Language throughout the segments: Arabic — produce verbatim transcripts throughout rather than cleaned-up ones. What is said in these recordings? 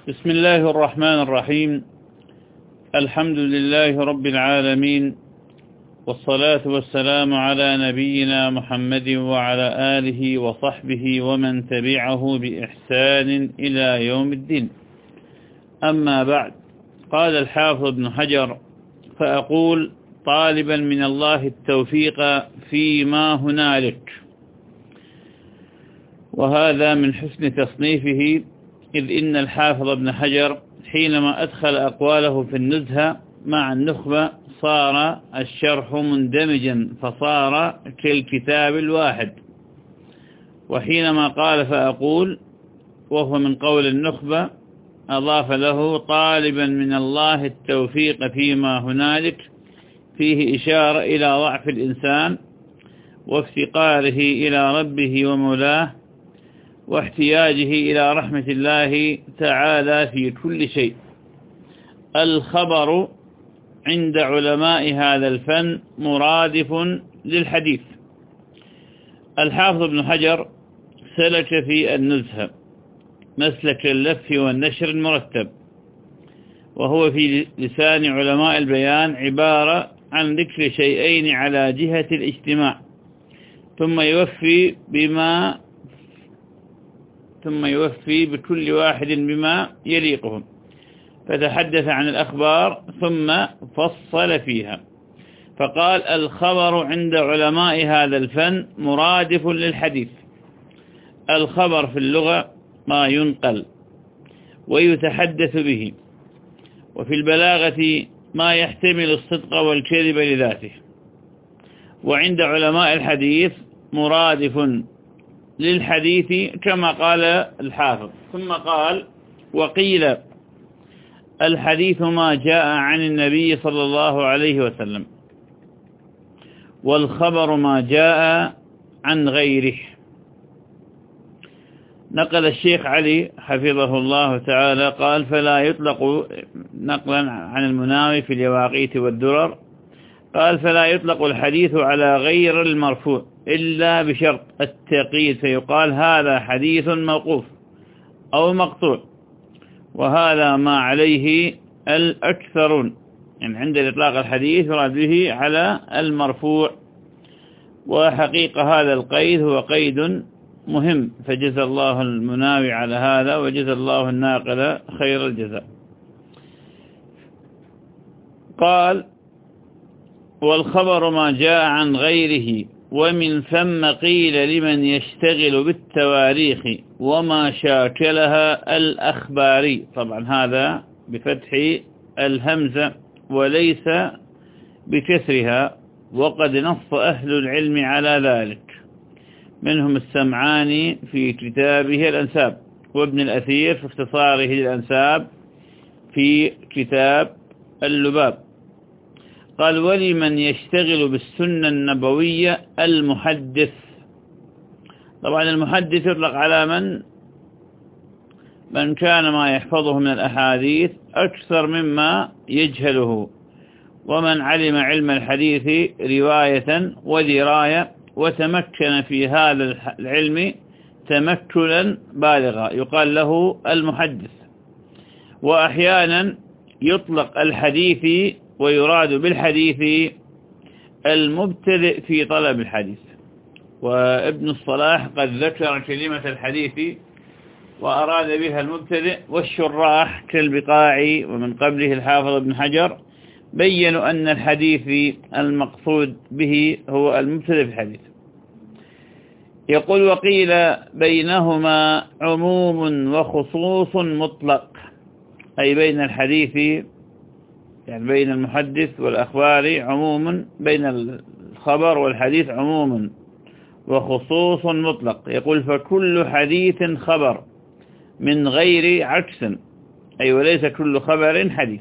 بسم الله الرحمن الرحيم. الحمد لله رب العالمين، والصلاة والسلام على نبينا محمد وعلى آله وصحبه ومن تبعه بإحسان إلى يوم الدين. أما بعد، قال الحافظ ابن حجر: فأقول طالبا من الله التوفيق فيما هنالك. وهذا من حسن تصنيفه، إذ إن الحافظ ابن حجر حينما أدخل أقواله في النزهة مع النخبة صار الشرح مندمجا، فصار كالكتاب الواحد. وحينما قال فأقول وهو من قول النخبة أضاف له طالبا من الله التوفيق فيما هنالك، فيه إشارة إلى ضعف الإنسان وافتقاره إلى ربه ومولاه، واحتياجه إلى رحمة الله تعالى في كل شيء. الخبر عند علماء هذا الفن مرادف للحديث. الحافظ ابن حجر سلك في النزهة مسلك اللف والنشر المرتب، وهو في لسان علماء البيان عبارة عن ذكر شيئين على جهة الاجتماع، ثم يوفي بما ثم يوفي بكل واحد بما يليقهم، فتحدث عن الأخبار ثم فصل فيها. فقال: الخبر عند علماء هذا الفن مرادف للحديث. الخبر في اللغة ما ينقل ويتحدث به، وفي البلاغة ما يحتمل الصدق والكذب لذاته. وعند علماء الحديث مرادف للحديث كما قال الحافظ. ثم قال: وقيل الحديث ما جاء عن النبي صلى الله عليه وسلم، والخبر ما جاء عن غيره. نقل الشيخ علي حفظه الله تعالى قال: فلا يطلق، نقلا عن المناوي في اليواقيت والدرر، قال: فلا يطلق الحديث على غير المرفوع إلا بشرط التقييد، فيقال هذا حديث موقوف أو مقطوع، وهذا ما عليه الأكثرون. يعني عند إطلاق الحديث يراد به على المرفوع. وحقيقة هذا القيد هو قيد مهم، فجزى الله المناوي على هذا، وجزى الله الناقل خير الجزاء. قال: والخبر ما جاء عن غيره، ومن ثم قيل لمن يشتغل بالتواريخ وما شاكلها الأخباري. طبعا هذا بفتح الهمزة وليس بكسرها، وقد نص أهل العلم على ذلك، منهم السمعاني في كتابه الأنساب، وابن الأثير في اختصاره للأنساب في كتاب اللباب. قال: ولمن يشتغل بالسنة النبوية المحدث. طبعا المحدث يطلق على من من كان ما يحفظه من الأحاديث أكثر مما يجهله، ومن علم علم الحديث رواية ودراية، وتمكن في هذا العلم تمكنا بالغا، يقال له المحدث. وأحيانا يطلق الحديث ويراد بالحديث المبتدئ في طلب الحديث. وابن الصلاح قد ذكر كلمة الحديث وأراد بها المبتدئ، والشراح كالبقاعي ومن قبله الحافظ ابن حجر بيّنوا أن الحديث المقصود به هو المبتدئ في الحديث. يقول: وقيل بينهما عموم وخصوص مطلق، أي بين الحديث يعني بين المحدث والأخبار عموم، بين الخبر والحديث عموم وخصوص مطلق. يقول: فكل حديث خبر من غير عكس، أي وليس كل خبر حديث.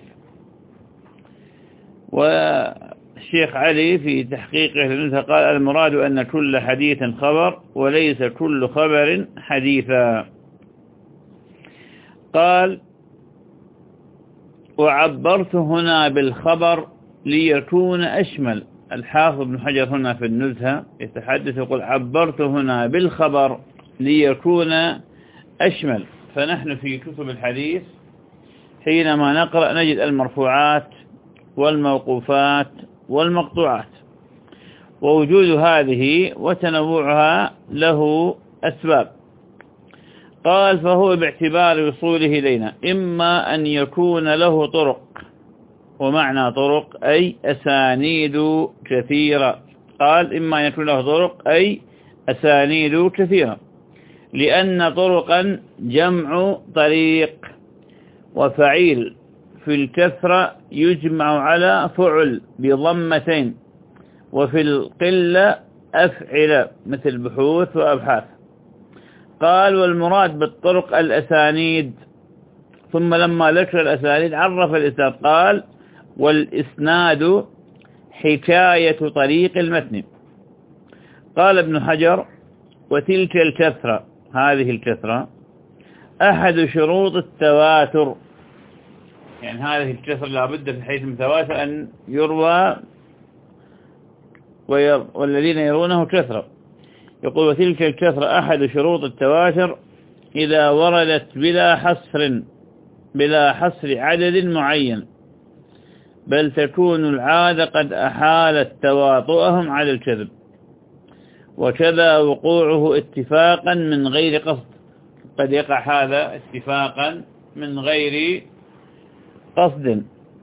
والشيخ علي في تحقيقه للنزهة قال: المراد أن كل حديث خبر وليس كل خبر حديثا. قال: وعبرت هنا بالخبر ليكون أشمل. الحافظ ابن حجر هنا في النزهة يتحدث يقول: عبرت هنا بالخبر ليكون أشمل. فنحن في كتب الحديث حينما نقرأ نجد المرفوعات والموقوفات والمقطوعات، ووجود هذه وتنوعها له أسباب. قال فهو باعتبار وصوله إلينا إما أن يكون له طرق، ومعنى طرق أي أسانيد كثيرة. قال إما أن يكون له طرق أي أسانيد كثيرة، لأن طرقا جمع طريق، وفعيل في الكثرة يجمع على فعل بضمتين، وفي القلة أفعل مثل بحوث وأبحاث. قال والمراد بالطرق الأسانيد، ثم لما ذكر الأسانيد عرف الإسناد قال والإسناد حكاية طريق المتن. قال ابن حجر وتلك الكثرة، هذه الكثرة أحد شروط التواتر، يعني هذه الكثرة لابد في حيث المتواتر أن يروى والذين يرونه كثرة. يقول وتلك الكثرة أحد شروط التواتر إذا وردت بلا حصر بلا حصر عدد معين، بل تكون العادة قد أحالت تواطؤهم على الكذب، وكذا وقوعه اتفاقا من غير قصد، قد يقع هذا اتفاقا من غير قصد.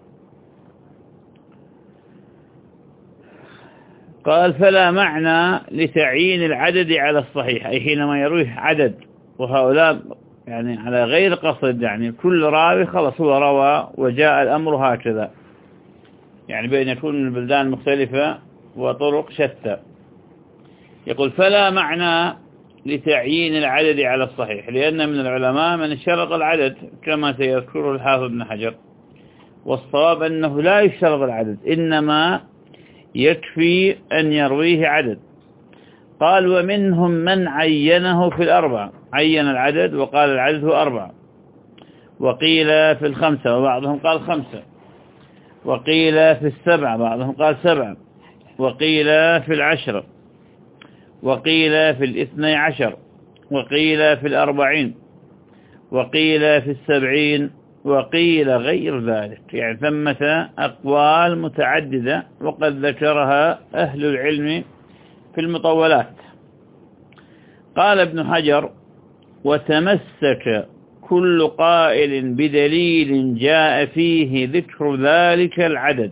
قال فلا معنى لتعيين العدد على الصحيح، أي حينما يرويه عدد وهؤلاء يعني على غير قصد، يعني كل راوي خلص هو روى وجاء الأمر هكذا، يعني بين يكون من البلدان مختلفة وطرق شتى. يقول فلا معنى لتعيين العدد على الصحيح، لأن من العلماء من اشترط العدد كما سيذكره الحافظ ابن حجر، والصواب أنه لا يشترط العدد، إنما يكفي أن يرويه عدد. قال ومنهم من عينه في الأربعة، عين العدد وقال العدد هو أربعة، وقيل في الخمسة وبعضهم قال خمسة، وقيل في السبعة بعضهم قال سبعة، وقيل في العشرة، وقيل في الاثني عشر، وقيل في الأربعين، وقيل في السبعين، وقيل غير ذلك، يعني ثمة أقوال متعددة وقد ذكرها أهل العلم في المطولات. قال ابن حجر وتمسك كل قائل بدليل جاء فيه ذكر ذلك العدد،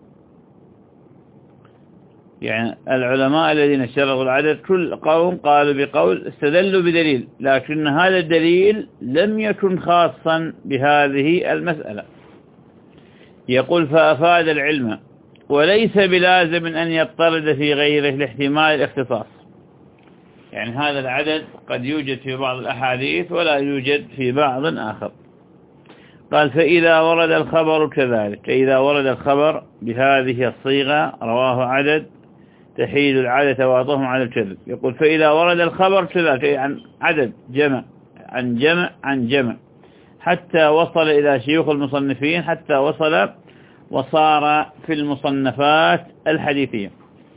يعني العلماء الذين اشترطوا العدد كل قوم قالوا بقول استدلوا بدليل، لكن هذا الدليل لم يكن خاصا بهذه المسألة. يقول فأفاد العلم وليس بلازم أن يضطرد في غيره لاحتمال الاختصاص، يعني هذا العدد قد يوجد في بعض الأحاديث ولا يوجد في بعض آخر. قال فإذا ورد الخبر كذلك، إذا ورد الخبر بهذه الصيغة رواه عدد تحيل العادة تواطؤهم على الكذب. يقول فإذا ورد الخبر كذلك عن عدد جمع عن جمع عن جمع حتى وصل إلى شيوخ المصنفين، حتى وصل وصار في المصنفات الحديثية،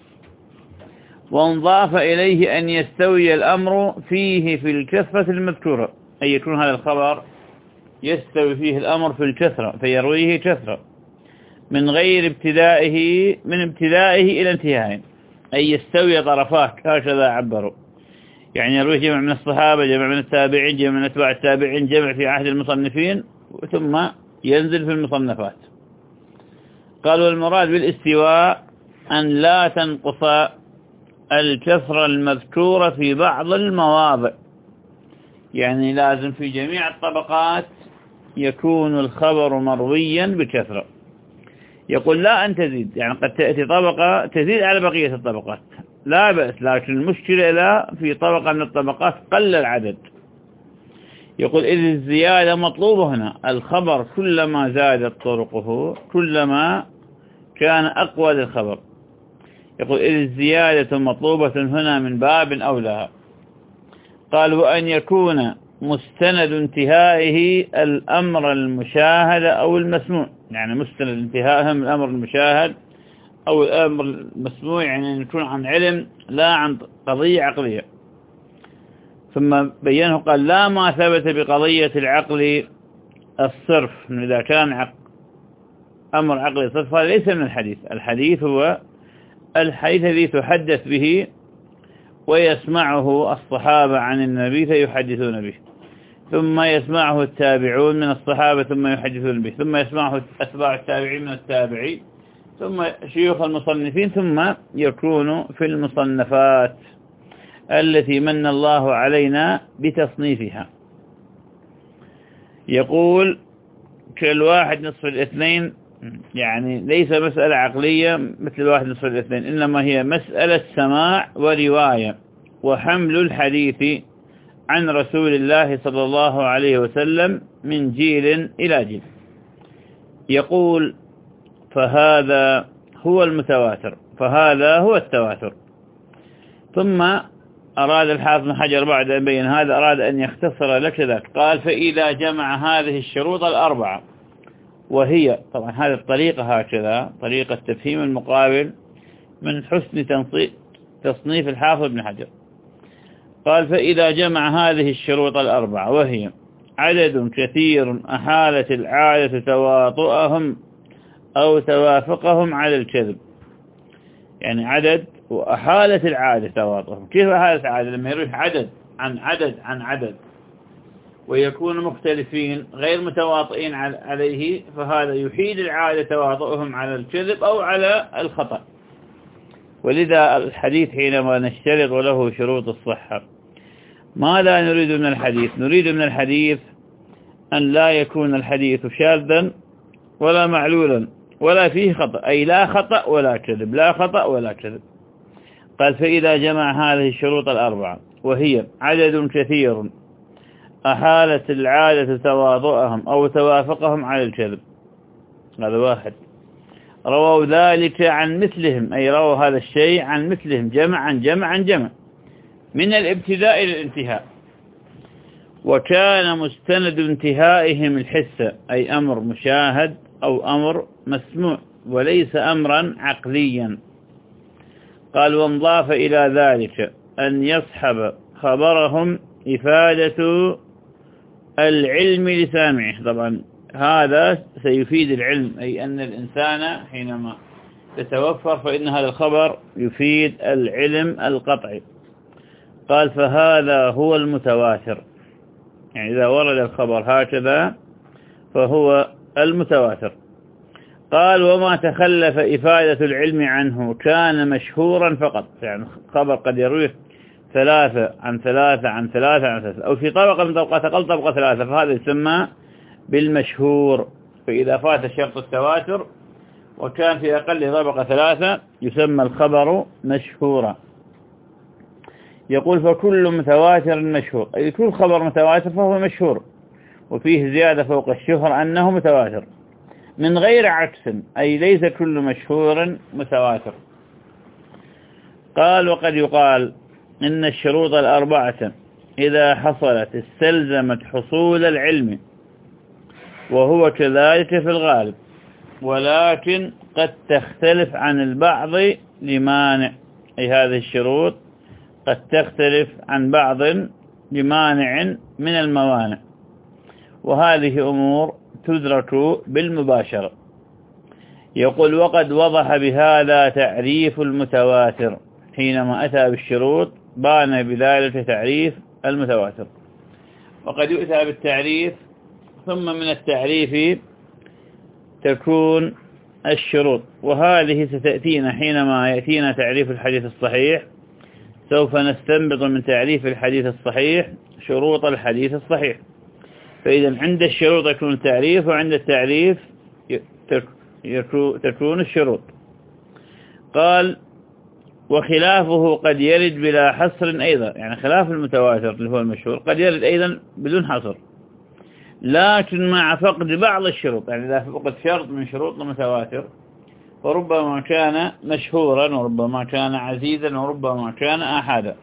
وانضاف إليه أن يستوي الأمر فيه في الكثرة المذكورة، أي يكون هذا الخبر يستوي فيه الأمر في الكثرة فيرويه كثرة من غير ابتدائه من ابتدائه إلى انتهائه، أي يستوي طرفات هكذا عبروا، يعني يرويه جمع من الصحابة، جمع من التابعين، جمع من أتباع التابعين، جمع في عهد المصنفين، ثم ينزل في المصنفات. قالوا المراد بالاستواء أن لا تنقص الكثرة المذكورة في بعض المواضع، يعني لازم في جميع الطبقات يكون الخبر مرويا بكثرة. يقول لا أن تزيد، يعني قد تأتي طبقة تزيد على بقية الطبقات لا بأس، لكن المشكلة لا في طبقة من الطبقات قل العدد. يقول إذ الزيادة مطلوبة هنا، الخبر كلما زادت طرقه كلما كان أقوى للخبر. يقول إذ الزيادة مطلوبة هنا من باب أولى. قال وأن يكون مستند انتهائه الأمر المشاهد أو المسموع، يعني مستند انتهائه من الأمر المشاهد أو الأمر المسموع، يعني يكون عن علم لا عن قضية عقلية. ثم بينه قال لا ما ثبت بقضية العقل الصرف إذا كان عق... أمر عقلي صرف هذا ليس من الحديث. الحديث هو الحديث الذي تحدث به ويسمعه الصحابة عن النبي فيحدثون به، ثم يسمعه التابعون من الصحابة ثم يحدثون به، ثم يسمعه أتباع التابعين من التابعين، ثم شيوخ المصنفين، ثم يكون في المصنفات التي من الله علينا بتصنيفها. يقول كالواحد نصف الاثنين، يعني ليس مسألة عقلية مثل الواحد نصف الاثنين، إنما هي مسألة سماع ورواية وحمل الحديث عن رسول الله صلى الله عليه وسلم من جيل إلى جيل. يقول فهذا هو المتواتر، فهذا هو التواتر. ثم أراد الحافظ بن حجر بعد أن بين هذا أراد أن يختصر لك ذلك، قال فإذا جمع هذه الشروط الأربعة، وهي طبعا هذه الطريقة هكذا طريقة تفهيم المقابل من حسن تصنيف الحافظ بن حجر. قال فإذا جمع هذه الشروط الأربعة، وهي عدد كثير أحالت العادة تواطؤهم أو توافقهم على الكذب، يعني عدد وأحالت العادة تواطؤهم. كيف أحالت العادة؟ لما يروح عدد عن عدد عن عدد ويكونوا مختلفين غير متواطئين عليه، فهذا يحيل العادة تواطؤهم على الكذب أو على الخطأ. ولذا الحديث حينما نشترط له شروط الصحة، ماذا نريد من الحديث؟ نريد من الحديث أن لا يكون الحديث شاذا ولا معلولا ولا فيه خطأ، أي لا خطأ ولا كذب، لا خطأ ولا كذب. قال فإذا جمع هذه الشروط الأربعة، وهي عدد كثير أحالت العادة تواضعهم أو توافقهم على الكذب، هذا واحد. رووا ذلك عن مثلهم، أي رووا هذا الشيء عن مثلهم جمعا جمعا جمع من الابتداء إلى الانتهاء، وكان مستند انتهائهم الحس، أي أمر مشاهد أو أمر مسموع وليس أمرا عقليا. قال وانضاف إلى ذلك أن يصحب خبرهم إفادة العلم لسامعه. طبعا هذا سيفيد العلم، أي أن الإنسان حينما تتوفر فإن هذا الخبر يفيد العلم القطعي. قال فهذا هو المتواتر، يعني إذا ورد الخبر هكذا فهو المتواتر. قال وما تخلف إفادة العلم عنه كان مشهورا فقط، يعني خبر قد يرويه ثلاثة عن ثلاثة عن ثلاثة عن ثلاثة، أو في طبقة من طبقات أقل طبقة ثلاثة، فهذا يسمى بالمشهور. فإذا فات شرط التواتر وكان في أقل طبقة ثلاثة يسمى الخبر مشهورا. يقول فكل متواتر مشهور، أي كل خبر متواتر فهو مشهور، وفيه زيادة فوق الشهر أنه متواتر، من غير عكس، أي ليس كل مشهور متواتر. قال وقد يقال إن الشروط الأربعة إذا حصلت استلزمت حصول العلم، وهو كذلك في الغالب، ولكن قد تختلف عن البعض لمانع، أي هذه الشروط قد تختلف عن بعض لمانع من الموانع، وهذه أمور تدرك بالمباشرة. يقول وقد وضح بهذا تعريف المتواتر، حينما أتى بالشروط بان بذلك تعريف المتواتر. وقد يؤتى بالتعريف ثم من التعريف تكون الشروط، وهذه ستأتينا حينما يأتينا تعريف الحديث الصحيح. سوف نستنبط من تعريف الحديث الصحيح شروط الحديث الصحيح. فإذا عند الشروط يكون التعريف، وعند التعريف تكون الشروط. قال وخلافه قد يرد بلا حصر أيضا، يعني خلاف المتواتر اللي هو المشهور قد يرد أيضا بدون حصر، لكن مع فقد بعض الشروط، يعني إذا فقد شرط من شروط المتواتر فربما كان مشهورا وربما كان عزيزا وربما كان آحادا.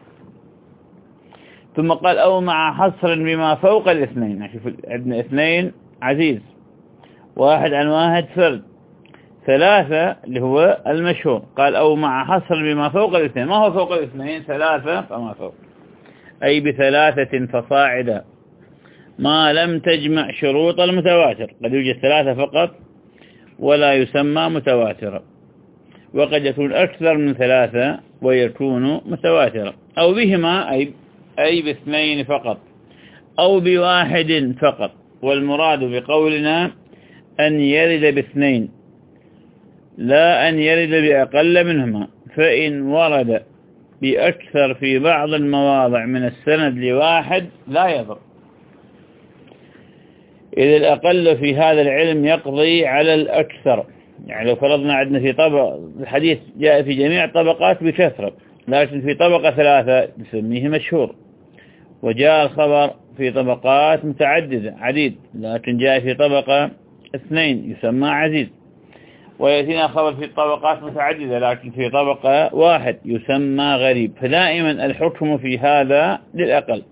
ثم قال أو مع حصر بما فوق الاثنين، يعني عندنا اثنين عزيز، واحد عن واحد فرد، ثلاثة اللي هو المشهور. قال أو مع حصر بما فوق الاثنين، ما هو فوق الاثنين؟ ثلاثة فما فوق، أي بثلاثة فصاعدا، ما لم تجمع شروط المتواتر. قد يوجد ثلاثة فقط ولا يسمى متواترا، وقد يكون أكثر من ثلاثة ويكون متواترا، أو بهما أي, أي باثنين فقط، أو بواحد فقط. والمراد بقولنا أن يرد باثنين لا أن يرد بأقل منهما، فإن ورد بأكثر في بعض المواضع من السند لواحد لا يضر، إذا الأقل في هذا العلم يقضي على الأكثر. يعني لو فرضنا عندنا في طبق الحديث جاء في جميع الطبقات بكثرة، لكن في طبقة ثلاثة نسميه مشهور، وجاء الخبر في طبقات متعددة عديد، لكن جاء في طبقة اثنين يسمى عزيز، ويأتينا خبر في طبقات متعددة لكن في طبقة واحد يسمى غريب. فدائما الحكم في هذا للأقل.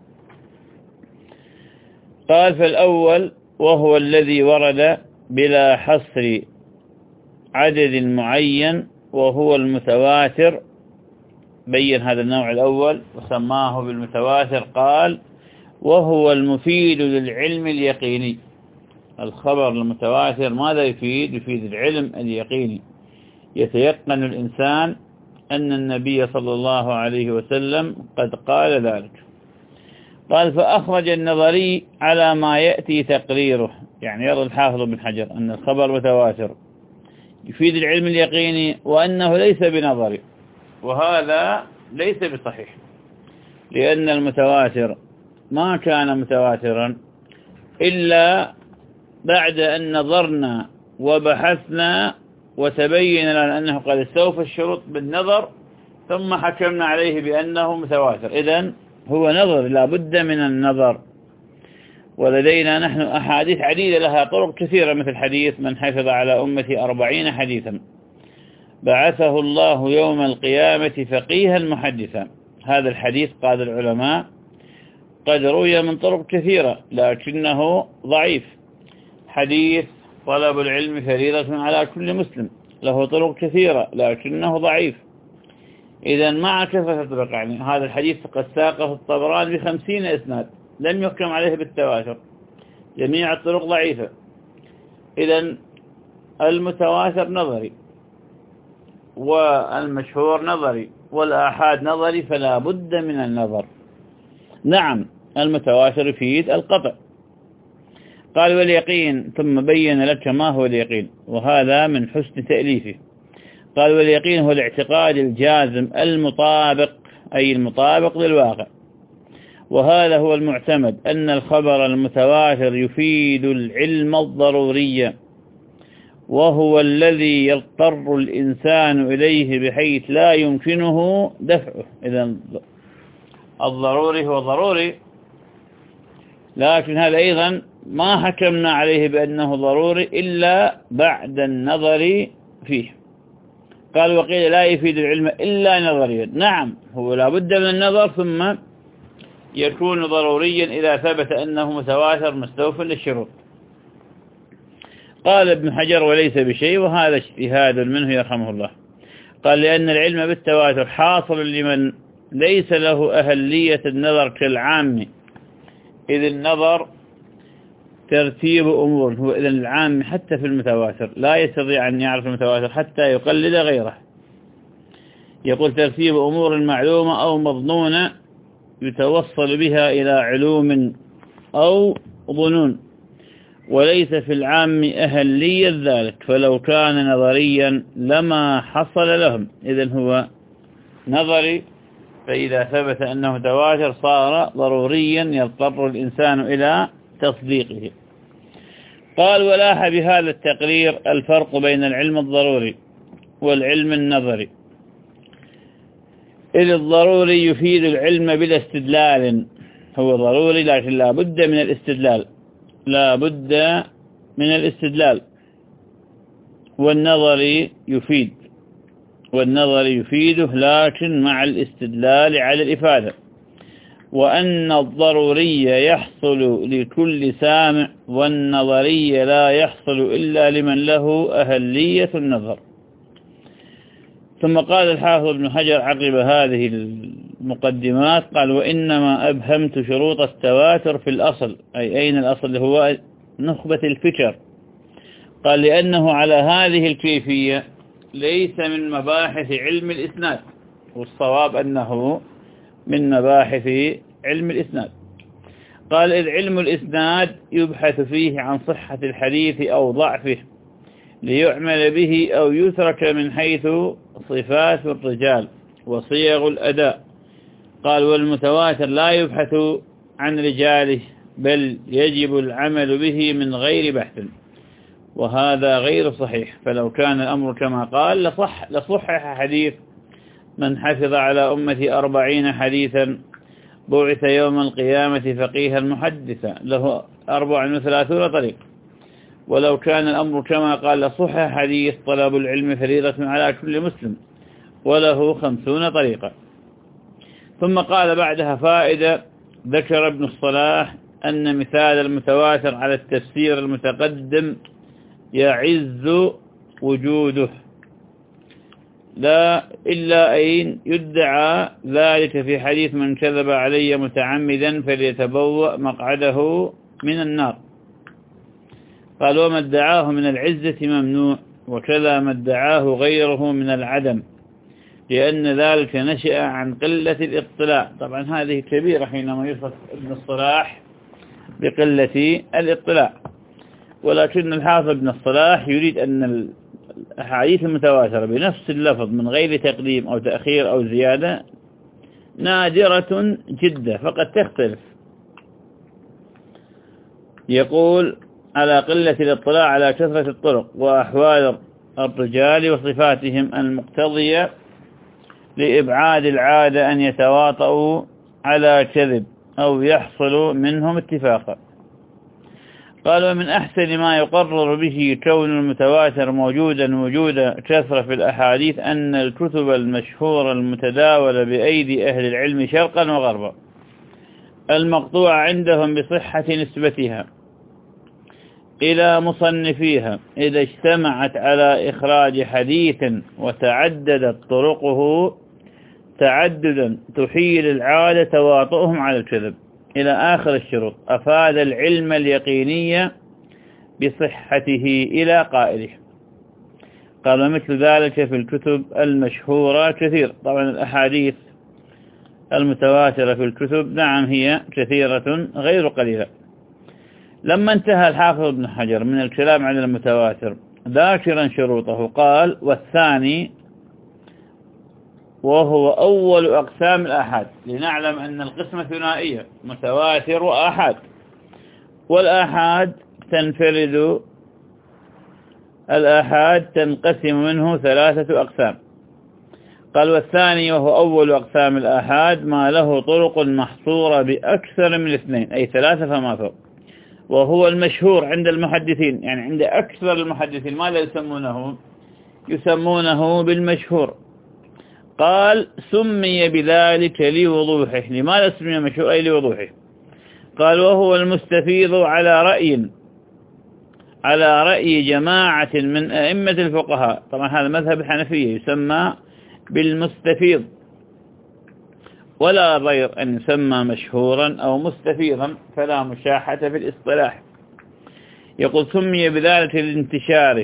قال فالأول وهو الذي ورد بلا حصر عدد معين وهو المتواتر، بين هذا النوع الأول وسماه بالمتواتر. قال وهو المفيد للعلم اليقيني. الخبر المتواتر ماذا يفيد؟ يفيد العلم اليقيني، يتيقن الإنسان أن النبي صلى الله عليه وسلم قد قال ذلك. قال فأخرج النظري على ما يأتي تقريره، يعني يرى الحافظ بن حجر أن الخبر متواتر يفيد العلم اليقيني وأنه ليس بنظري، وهذا ليس بصحيح، لأن المتواتر ما كان متواترا إلا بعد أن نظرنا وبحثنا وتبين لنا أنه قد استوفى الشروط بالنظر، ثم حكمنا عليه بأنه متواتر. إذن هو نظر، لا بد من النظر. ولدينا نحن أحاديث عديدة لها طرق كثيرة، مثل حديث من حفظ على أمتي أربعين حديثا بعثه الله يوم القيامة فقيها محدثا. هذا الحديث قال العلماء قد روي من طرق كثيرة لكنه ضعيف. حديث طلب العلم فريضة على كل مسلم له طرق كثيرة لكنه ضعيف. إذا مع كثرة الطرق، يعني هذا الحديث قد ساقه الطبراني بخمسين إسناد لم يحكم عليه بالتواتر، جميع الطرق ضعيفة. إذا المتواتر نظري والمشهور نظري والآحاد نظري، فلا بد من النظر. نعم المتواتر يفيد القطع. قال واليقين، ثم بين لك ما هو اليقين، وهذا من حسن تأليفه. قال واليقين هو الاعتقاد الجازم المطابق، أي المطابق للواقع، وهذا هو المعتمد أن الخبر المتواتر يفيد العلم الضروري، وهو الذي يضطر الإنسان إليه بحيث لا يمكنه دفعه. إذن الضروري هو ضروري، لكن هذا أيضا ما حكمنا عليه بأنه ضروري إلا بعد النظر فيه. قال وقيل لا يفيد العلم إلا نظريا. نعم هو لا بد من النظر ثم يكون ضروريا إذا ثبت أنه متواتر مستوفى للشروط. قال ابن حجر وليس بشيء، وهذا اجتهاد منه يرحمه الله. قال لأن العلم بالتواتر حاصل لمن ليس له أهلية النظر كالعام، إذ النظر ترتيب أمور، هو إذن العام حتى في المتواتر لا يستطيع أن يعرف المتواتر حتى يقلد غيره. يقول ترتيب أمور معلومة أو مظنونة يتوصل بها إلى علوم أو ظنون، وليس في العام أهلية ذلك، فلو كان نظريا لما حصل لهم. إذن هو نظري، فإذا ثبت أنه تواتر صار ضروريا يضطر الإنسان إلى تصديقه. قال ولاح بهذا التقرير الفرق بين العلم الضروري والعلم النظري، إذ الضروري يفيد العلم بلا استدلال، هو ضروري لكن لا بد من الاستدلال، لا بد من الاستدلال. والنظري يفيد والنظري يفيده لكن مع الاستدلال على الإفادة. وأن الضروري يحصل لكل سامع، والنظري لا يحصل إلا لمن له أهلية النظر. ثم قال الحافظ ابن حجر عقب هذه المقدمات قال وإنما أبهمت شروط التواتر في الأصل. أي أين الأصل؟ هو نخبة الفكر. قال لأنه على هذه الكيفية ليس من مباحث علم الإسناد، والصواب أنه من مباحث علم الإسناد. قال إذ علم الإسناد يبحث فيه عن صحة الحديث أو ضعفه ليعمل به أو يترك من حيث صفات الرجال وصيغ الأداء. قال والمتواتر لا يبحث عن رجاله بل يجب العمل به من غير بحث، وهذا غير صحيح. فلو كان الأمر كما قال لصح لصحح حديث من حفظ على أمتي أربعين حديثا بعث يوم القيامة فقيها محدثا له أربع وثلاثون طريق. ولو كان الأمر كما قال لصحح حديث طلب العلم فريضة على كل مسلم وله خمسون طريقة. ثم قال بعدها فائدة ذكر ابن الصلاح أن مثال المتواتر على التفسير المتقدم يعز وجوده لا إلا أن يدعى ذلك في حديث من كذب علي متعمدا فليتبوأ مقعده من النار. قال وما ادعاه من العزة ممنوع، وكذا ما ادعاه غيره من العدم، لأن ذلك نشأ عن قلة الاطلاع. طبعا هذه كبيرة حينما يصف ابن الصلاح بقلة الاطلاع، ولكن الحافظ ابن الصلاح يريد أن الأحاديث المتواترة بنفس اللفظ من غير تقديم أو تأخير أو زيادة نادرة جدا، فقد تختلف. يقول على قلة الاطلاع على كثرة الطرق وأحوال الرجال وصفاتهم المقتضية لإبعاد العادة أن يتواطؤوا على كذب أو يحصل منهم اتفاقا. قال ومن أحسن ما يقرر به كون المتواتر موجودا وجود كثرة في الأحاديث أن الكتب المشهورة المتداولة بأيدي أهل العلم شرقا وغربا المقطوع عندهم بصحة نسبتها إلى مصنفيها إذا اجتمعت على إخراج حديث وتعددت طرقه تعددا تحيل العادة تواطؤهم على الكذب إلى آخر الشروط، أفاد العلم اليقيني بصحته إلى قائله. قال مثل ذلك في الكتب المشهورة كثير. طبعا الأحاديث المتواترة في الكتب نعم هي كثيرة غير قليلة. لما انتهى الحافظ ابن حجر من الكلام عن المتواتر ذاكرا شروطه قال والثاني وهو أول أقسام الآحاد، لنعلم أن القسمة ثنائية متواتر وآحاد، والآحاد تنفرد الآحاد تنقسم منه ثلاثة أقسام. قال والثاني وهو أول أقسام الآحاد ما له طرق محصورة بأكثر من اثنين أي ثلاثة فما فوق، وهو المشهور عند المحدثين، يعني عند أكثر المحدثين ماذا يسمونه؟ يسمونه بالمشهور. قال سمي بذلك لوضوحه. لماذا سمي مشهور؟ أي لوضوحه. قال وهو المستفيض على رأي على رأي جماعة من أئمة الفقهاء. طبعا هذا مذهب الحنفية يسمى بالمستفيض، ولا غير أن يسمى مشهورا أو مستفيضا، فلا مشاحة في الاصطلاح. يقول سمي بذلك لانتشاره.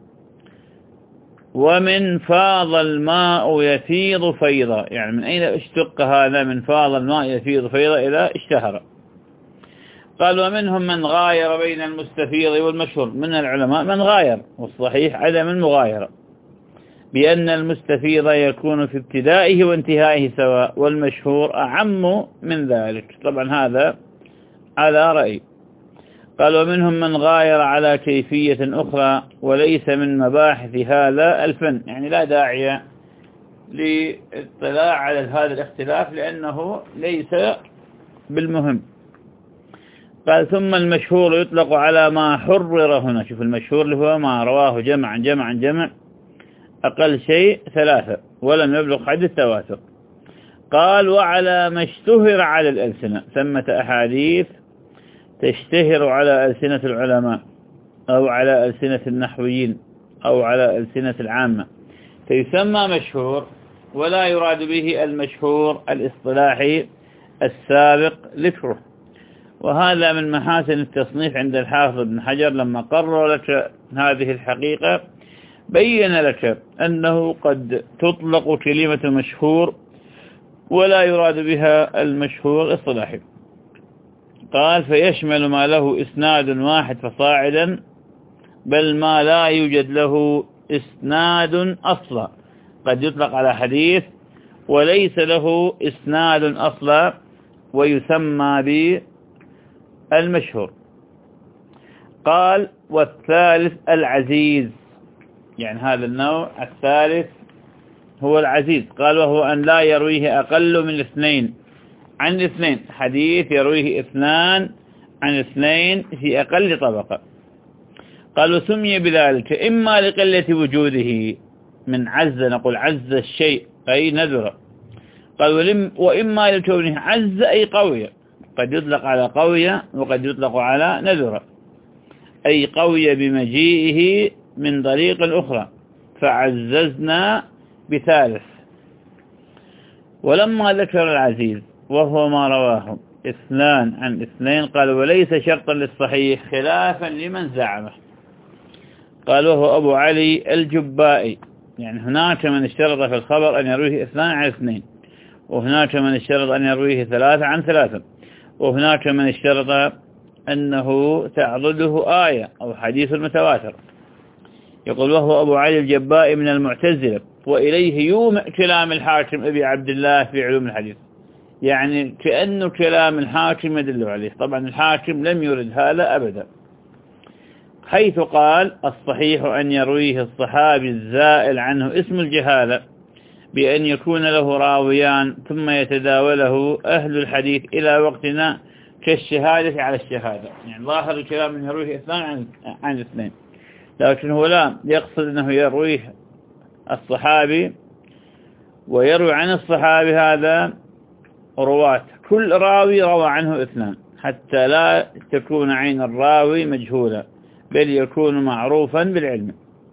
ومن فاض الماء يفيض فيضا، يعني من أين اشتق هذا؟ من فاض الماء يفيض فيضا إلى اشتهر. قال ومنهم من غاير بين المستفيض والمشهور من العلماء، من غاير، والصحيح عدم المغايرة، بأن المستفيض يكون في ابتدائه وانتهائه سواء، والمشهور أعم من ذلك. طبعا هذا على رأي. قال ومنهم من غاير على كيفية أخرى وليس من مباحث هذا الفن، يعني لا داعي للاطلاع على هذا الاختلاف لأنه ليس بالمهم. قال ثم المشهور يطلق على ما حرر هنا. شوف المشهور اللي هو ما رواه جمعا جمعا جمع أقل شيء ثلاثة ولم يبلغ حد التواتر. قال وعلى ما اشتهر على الألسنة، ثمة أحاديث تشتهر على ألسنة العلماء أو على ألسنة النحويين أو على ألسنة العامة فيسمى مشهور، ولا يراد به المشهور الاصطلاحي السابق ذكره. وهذا من محاسن التصنيف عند الحافظ ابن حجر، لما قرر لك هذه الحقيقة بين لك أنه قد تطلق كلمة مشهور ولا يراد بها المشهور الاصطلاحي. قال فيشمل ما له إسناد واحد فصاعدا، بل ما لا يوجد له إسناد أصلا. قد يطلق على حديث وليس له إسناد أصلا ويسمى بالمشهور. قال والثالث العزيز، يعني هذا النوع الثالث هو العزيز. قال وهو أن لا يرويه أقل من اثنين عن اثنين، حديث يرويه اثنان عن اثنين في أقل طبقة. قال وسمي بذلك إما لقلة وجوده، من عز نقول عز الشيء أي نذر. قال وإما لكونه عز أي قوية، قد يطلق على قوية وقد يطلق على نذر، أي قوية بمجيئه من طريق أخرى فعززنا بثالث. ولما ذكر العزيز وهو ما رواه اثنان عن اثنين، قال وليس شرطا للصحيح خلافا لمن زعمه. قال وهو أبو علي الجبائي، يعني هناك من اشترط في الخبر أن يرويه اثنان عن اثنين، وهناك من اشترط أن يرويه ثلاثة عن ثلاثة، وهناك من اشترط أنه تعضده آية أو حديث متواتر. يقول وهو أبو علي الجبائي من المعتزلة، وإليه يومئ كلام الحاكم أبي عبد الله في علوم الحديث، يعني كأنه كلام الحاكم يدل عليه. طبعا الحاكم لم يرد هذا أبدا، حيث قال الصحيح أن يرويه الصحابي الزائل عنه اسم الجهالة بأن يكون له راويان ثم يتداوله أهل الحديث إلى وقتنا كالشهادة على الشهادة. يعني ظاهر الكلام أن يرويه اثنان عن, عن اثنين، لكن هو لا يقصد أنه يرويه الصحابي ويروي عن الصحابي هذا رواة، كل راوي روى عنه اثنان، حتى لا تكون عين الراوي مجهولة بل يكون معروفا بالعلم.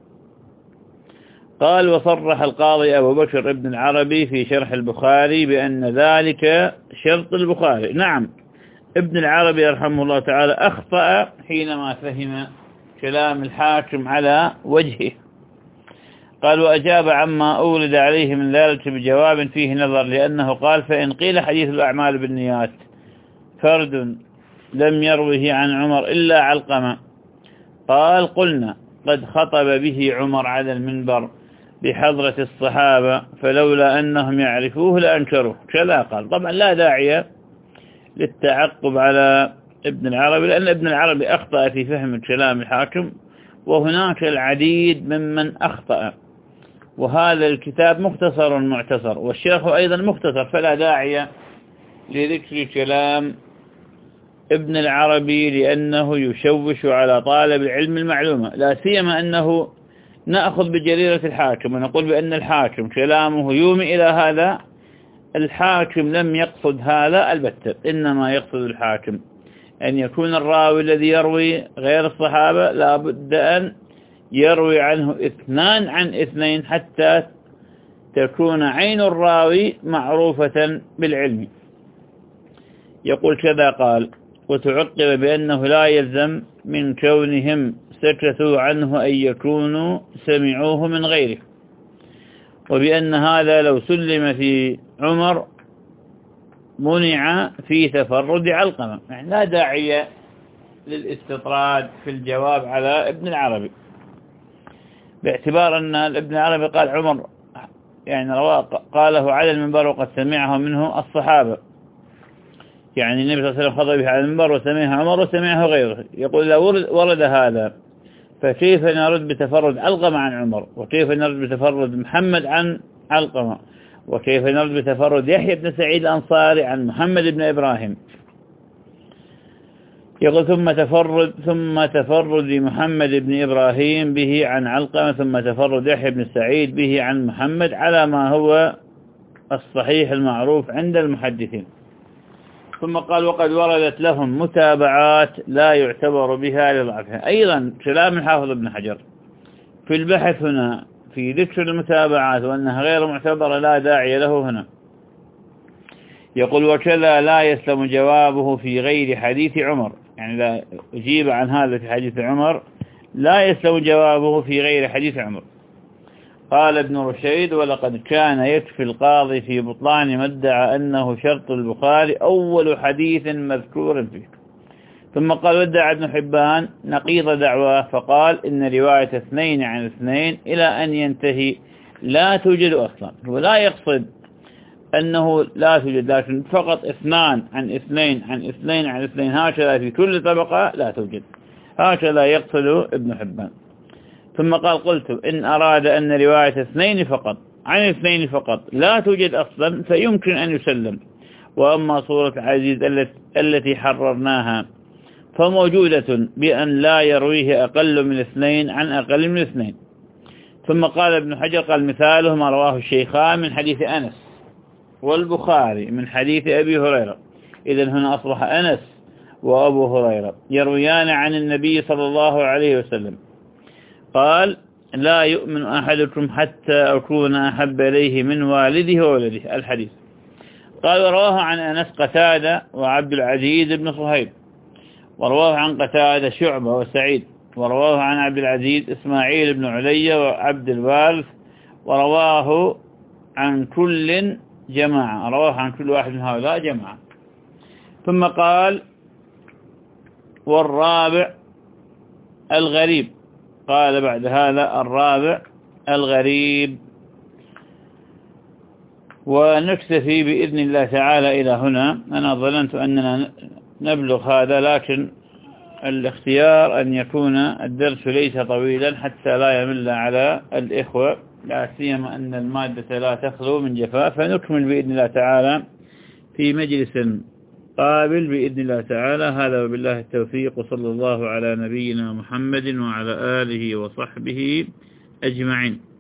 قال وصرح القاضي أبو بكر ابن العربي في شرح البخاري بأن ذلك شرط البخاري. نعم، ابن العربي رحمه الله تعالى أخطأ حينما فهم كلام الحاكم على وجهه. قال وأجاب عما أولد عليه من ذلك بجواب فيه نظر، لأنه قال فإن قيل حديث الأعمال بالنيات فرد لم يروه عن عمر إلا علقمة، قال قلنا قد خطب به عمر على المنبر بحضرة الصحابة فلولا أنهم يعرفوه لأنكروه، كذا قال. طبعا لا داعي للتعقب على ابن العربي، لأن ابن العربي أخطأ في فهم كلام الحاكم، وهناك العديد ممن أخطأ، وهذا الكتاب مختصر معتصر والشرح أيضا مختصر، فلا داعي لذكر كلام ابن العربي لأنه يشوش على طالب العلم المعلومة، لا سيما أنه نأخذ بجريرة الحاكم ونقول بأن الحاكم كلامه يومي إلى هذا. الحاكم لم يقصد هذا البتة، إنما يقصد الحاكم أن يكون الراوي الذي يروي غير الصحابة لا بد أن يروي عنه اثنان عن اثنين حتى تكون عين الراوي معروفة بالعلم. يقول كذا قال وتعقب بأنه لا يلزم من كونهم سكتوا عنه أن يكونوا سمعوه من غيره، وبأن هذا لو سلم في عمر منع في تفرد علقمة. يعني لا داعي للاستطراد في الجواب على ابن العربي، باعتبار أن ابن العربي قال عمر يعني رواه قاله على المنبر وقد سمعه منه الصحابة، يعني النبي صلى الله عليه وسلم خطب به على المنبر وسمعه عمر وسمعه غيره. يقول لو ورد هذا فكيف نرد بتفرد علقمة عن عمر، وكيف نرد بتفرد محمد عن علقمة، وكيف نرد بتفرد يحيى بن سعيد الأنصاري عن محمد بن إبراهيم. يقول ثم تفرد ثم تفرد محمد بن إبراهيم به عن علقمة، ثم تفرد يحيى بن سعيد به عن محمد على ما هو الصحيح المعروف عند المحدثين. ثم قال وقد وردت لهم متابعات لا يعتبر بها لضعفها. أيضا كلام الحافظ ابن حجر في البحث هنا في ذكر المتابعات وأنها غير معتبرة لا داعي له هنا. يقول وكذا لا يسلم جوابه في غير حديث عمر، يعني لا أجيب عن هذا في حديث عمر لا يسلم جوابه في غير حديث عمر. قال ابن رشيد ولقد كان يكفي القاضي في بطلان ما ادعى أنه شرط البخاري أول حديث مذكور فيه. ثم قال وادعى ابن حبان نقيض دعواه فقال إن رواية اثنين عن اثنين إلى أن ينتهي لا توجد أصلا. ولا يقصد أنه لا توجد، لكن فقط اثنان عن اثنين عن اثنين عن اثنين هكذا في كل طبقة لا توجد، هكذا يقصد ابن حبان. ثم قال قلت إن أراد أن رواية اثنين فقط عن اثنين فقط لا توجد أصلا فيمكن أن يسلم، وأما صورة عزيز التي حررناها فموجودة بأن لا يرويه أقل من اثنين عن أقل من اثنين. ثم قال ابن حجر قال مثاله ما رواه الشيخان من حديث أنس والبخاري من حديث أبي هريرة. إذن هنا أصبح أنس وأبو هريرة يرويان عن النبي صلى الله عليه وسلم قال لا يؤمن أحدكم حتى أكون أحب إليه من والده وولده الحديث. قال ورواه عن أنس قتادة وعبد العزيز بن صهيب، ورواه عن قتادة شعبة وسعيد، ورواه عن عبد العزيز إسماعيل بن علي وعبد الوارث، ورواه عن كل جماعة، رواه عن كل واحد من هؤلاء جماعة. ثم قال والرابع الغريب، قال بعد هذا الرابع الغريب. ونكتفي بإذن الله تعالى إلى هنا. أنا ظننت أننا نبلغ هذا، لكن الاختيار أن يكون الدرس ليس طويلا حتى لا يمل على الإخوة، لا سيما أن المادة لا تخلو من جفاف. فنكمل بإذن الله تعالى في مجلس قابل بإذن الله تعالى. هذا وبالله التوفيق، وصلى الله على نبينا محمد وعلى آله وصحبه أجمعين.